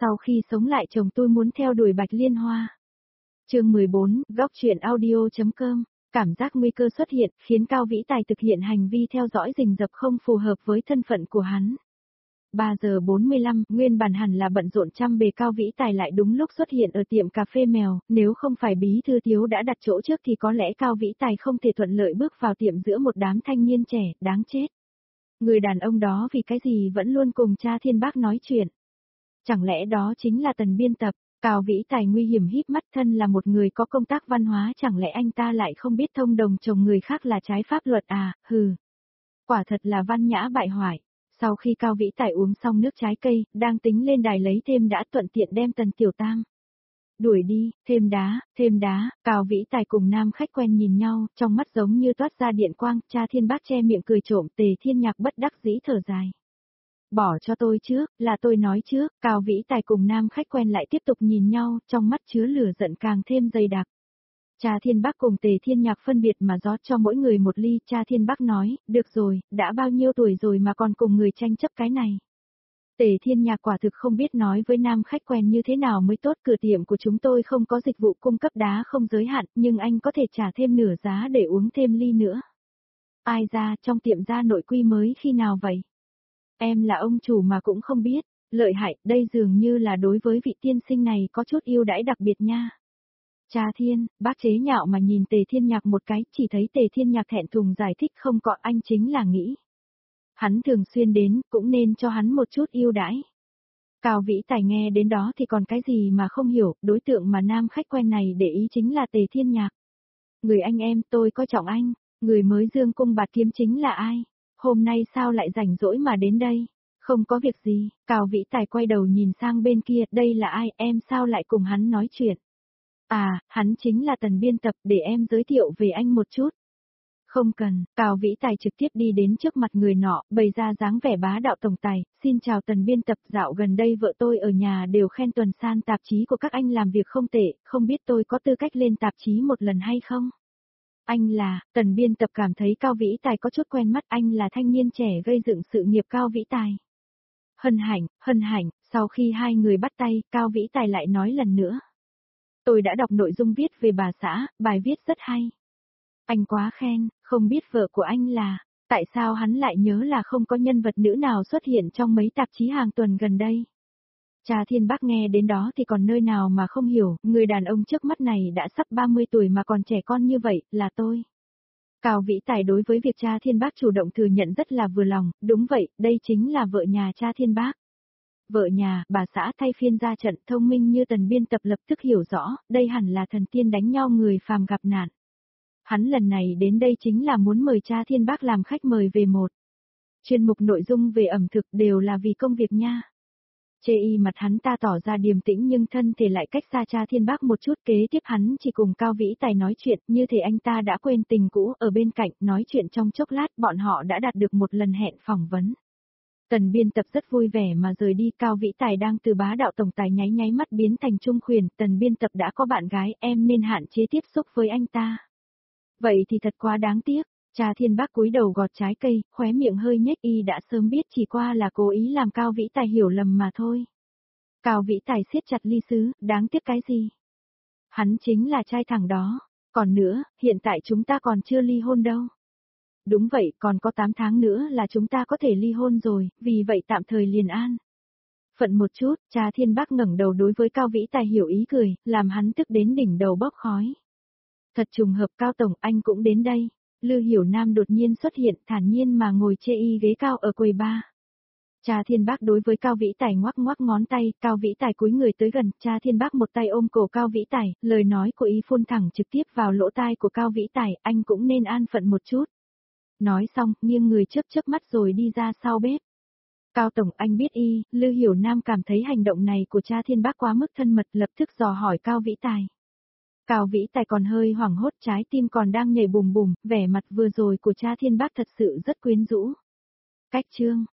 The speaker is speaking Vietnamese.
Sau khi sống lại chồng tôi muốn theo đuổi Bạch Liên Hoa. Chương 14, góc truyện audio.com. Cảm giác nguy cơ xuất hiện, khiến Cao Vĩ Tài thực hiện hành vi theo dõi rình rập không phù hợp với thân phận của hắn. 3 giờ 45, nguyên bản hẳn là bận rộn trăm bề Cao Vĩ Tài lại đúng lúc xuất hiện ở tiệm cà phê mèo, nếu không phải bí thư thiếu đã đặt chỗ trước thì có lẽ Cao Vĩ Tài không thể thuận lợi bước vào tiệm giữa một đám thanh niên trẻ, đáng chết. Người đàn ông đó vì cái gì vẫn luôn cùng cha Thiên Bác nói chuyện. Chẳng lẽ đó chính là Tần biên tập? Cao Vĩ Tài nguy hiểm híp mắt, thân là một người có công tác văn hóa, chẳng lẽ anh ta lại không biết thông đồng chồng người khác là trái pháp luật à, hừ. Quả thật là văn nhã bại hoại. Sau khi Cao Vĩ Tài uống xong nước trái cây, đang tính lên đài lấy thêm đã thuận tiện đem Tần Tiểu Tam đuổi đi, thêm đá, Cao Vĩ Tài cùng nam khách quen nhìn nhau, trong mắt giống như toát ra điện quang, cha Thiên Bác che miệng cười trộm, Tề Thiên Nhạc bất đắc dĩ thở dài. Bỏ cho tôi trước, là tôi nói trước, Cao Vĩ Tài cùng nam khách quen lại tiếp tục nhìn nhau, trong mắt chứa lửa giận càng thêm dày đặc. Cha Thiên Bác cùng Tề Thiên Nhạc phân biệt mà rót cho mỗi người một ly, cha Thiên Bác nói, được rồi, đã bao nhiêu tuổi rồi mà còn cùng người tranh chấp cái này. Tề Thiên Nhạc quả thực không biết nói với nam khách quen như thế nào mới tốt, cửa tiệm của chúng tôi không có dịch vụ cung cấp đá không giới hạn, nhưng anh có thể trả thêm nửa giá để uống thêm ly nữa. Ai ra, trong tiệm ra nội quy mới khi nào vậy? Em là ông chủ mà cũng không biết, lợi hại, đây dường như là đối với vị tiên sinh này có chút ưu đãi đặc biệt nha. Cha Thiên, bác chế nhạo mà nhìn Tề Thiên Nhạc một cái, chỉ thấy Tề Thiên Nhạc thẹn thùng giải thích không có, anh chính là nghĩ. Hắn thường xuyên đến, cũng nên cho hắn một chút ưu đãi. Cao Vĩ Tài nghe đến đó thì còn cái gì mà không hiểu, đối tượng mà nam khách quen này để ý chính là Tề Thiên Nhạc. Người anh em, tôi coi trọng anh, người mới dương cung bạt kiếm chính là ai? Hôm nay sao lại rảnh rỗi mà đến đây? Không có việc gì, Cao Vĩ Tài quay đầu nhìn sang bên kia, đây là ai, em sao lại cùng hắn nói chuyện? À, hắn chính là Tần biên tập, để em giới thiệu về anh một chút. Không cần, Cao Vĩ Tài trực tiếp đi đến trước mặt người nọ, bày ra dáng vẻ bá đạo tổng tài, xin chào Tần biên tập, dạo gần đây vợ tôi ở nhà đều khen tuần san tạp chí của các anh làm việc không tệ, không biết tôi có tư cách lên tạp chí một lần hay không? Anh là, Tần biên tập cảm thấy Cao Vĩ Tài có chút quen mắt, anh là thanh niên trẻ gây dựng sự nghiệp Cao Vĩ Tài. Hân hạnh, sau khi hai người bắt tay, Cao Vĩ Tài lại nói lần nữa. Tôi đã đọc nội dung viết về bà xã, bài viết rất hay. Anh quá khen, không biết vợ của anh là, tại sao hắn lại nhớ là không có nhân vật nữ nào xuất hiện trong mấy tạp chí hàng tuần gần đây. Cha Thiên Bác nghe đến đó thì còn nơi nào mà không hiểu, người đàn ông trước mắt này đã sắp 30 tuổi mà còn trẻ con như vậy, là tôi. Cao Vĩ Tài đối với việc cha Thiên Bác chủ động thừa nhận rất là vừa lòng, đúng vậy, đây chính là vợ nhà cha Thiên Bác. Vợ nhà, bà xã thay phiên ra trận, thông minh như Tần biên tập lập tức hiểu rõ, đây hẳn là thần tiên đánh nhau người phàm gặp nạn. Hắn lần này đến đây chính là muốn mời cha Thiên Bác làm khách mời về một chuyên mục nội dung về ẩm thực, đều là vì công việc nha. Chê y mặt hắn ta tỏ ra điềm tĩnh nhưng thân thể lại cách xa cha Thiên Bác một chút, kế tiếp hắn chỉ cùng Cao Vĩ Tài nói chuyện, như thể anh ta đã quên tình cũ, ở bên cạnh, nói chuyện trong chốc lát bọn họ đã đạt được một lần hẹn phỏng vấn. Tần biên tập rất vui vẻ mà rời đi, Cao Vĩ Tài đang từ bá đạo tổng tài nháy nháy mắt biến thành trung khuyển, Tần biên tập đã có bạn gái, em nên hạn chế tiếp xúc với anh ta. Vậy thì thật quá đáng tiếc, cha Thiên Bác cúi đầu gọt trái cây, khóe miệng hơi nhếch, y đã sớm biết chỉ qua là cố ý làm Cao Vĩ Tài hiểu lầm mà thôi. Cao Vĩ Tài siết chặt ly sứ, đáng tiếc cái gì? Hắn chính là trai thẳng đó, còn nữa, hiện tại chúng ta còn chưa ly hôn đâu. Đúng vậy, còn có 8 tháng nữa là chúng ta có thể ly hôn rồi, vì vậy tạm thời liền an. Phận một chút, cha Thiên Bác ngẩng đầu đối với Cao Vĩ Tài hiểu ý cười, làm hắn tức đến đỉnh đầu bốc khói. Thật trùng hợp, Cao Tổng, anh cũng đến đây. Lư Hiểu Nam đột nhiên xuất hiện, thản nhiên mà ngồi chê y ghế cao ở quầy bar. Cha Thiên Bác đối với Cao Vĩ Tài ngoắc ngoắc ngón tay, Cao Vĩ Tài cúi người tới gần, cha Thiên Bác một tay ôm cổ Cao Vĩ Tài, lời nói của y phun thẳng trực tiếp vào lỗ tai của Cao Vĩ Tài, anh cũng nên an phận một chút. Nói xong, nghiêng người chớp chớp mắt rồi đi ra sau bếp. Cao Tổng, anh biết y, Lư Hiểu Nam cảm thấy hành động này của cha Thiên Bác quá mức thân mật, lập tức dò hỏi Cao Vĩ Tài. Cao Vĩ Tài còn hơi hoảng hốt, trái tim còn đang nhảy bùm bùm, vẻ mặt vừa rồi của cha Thiên Bác thật sự rất quyến rũ. Cách chương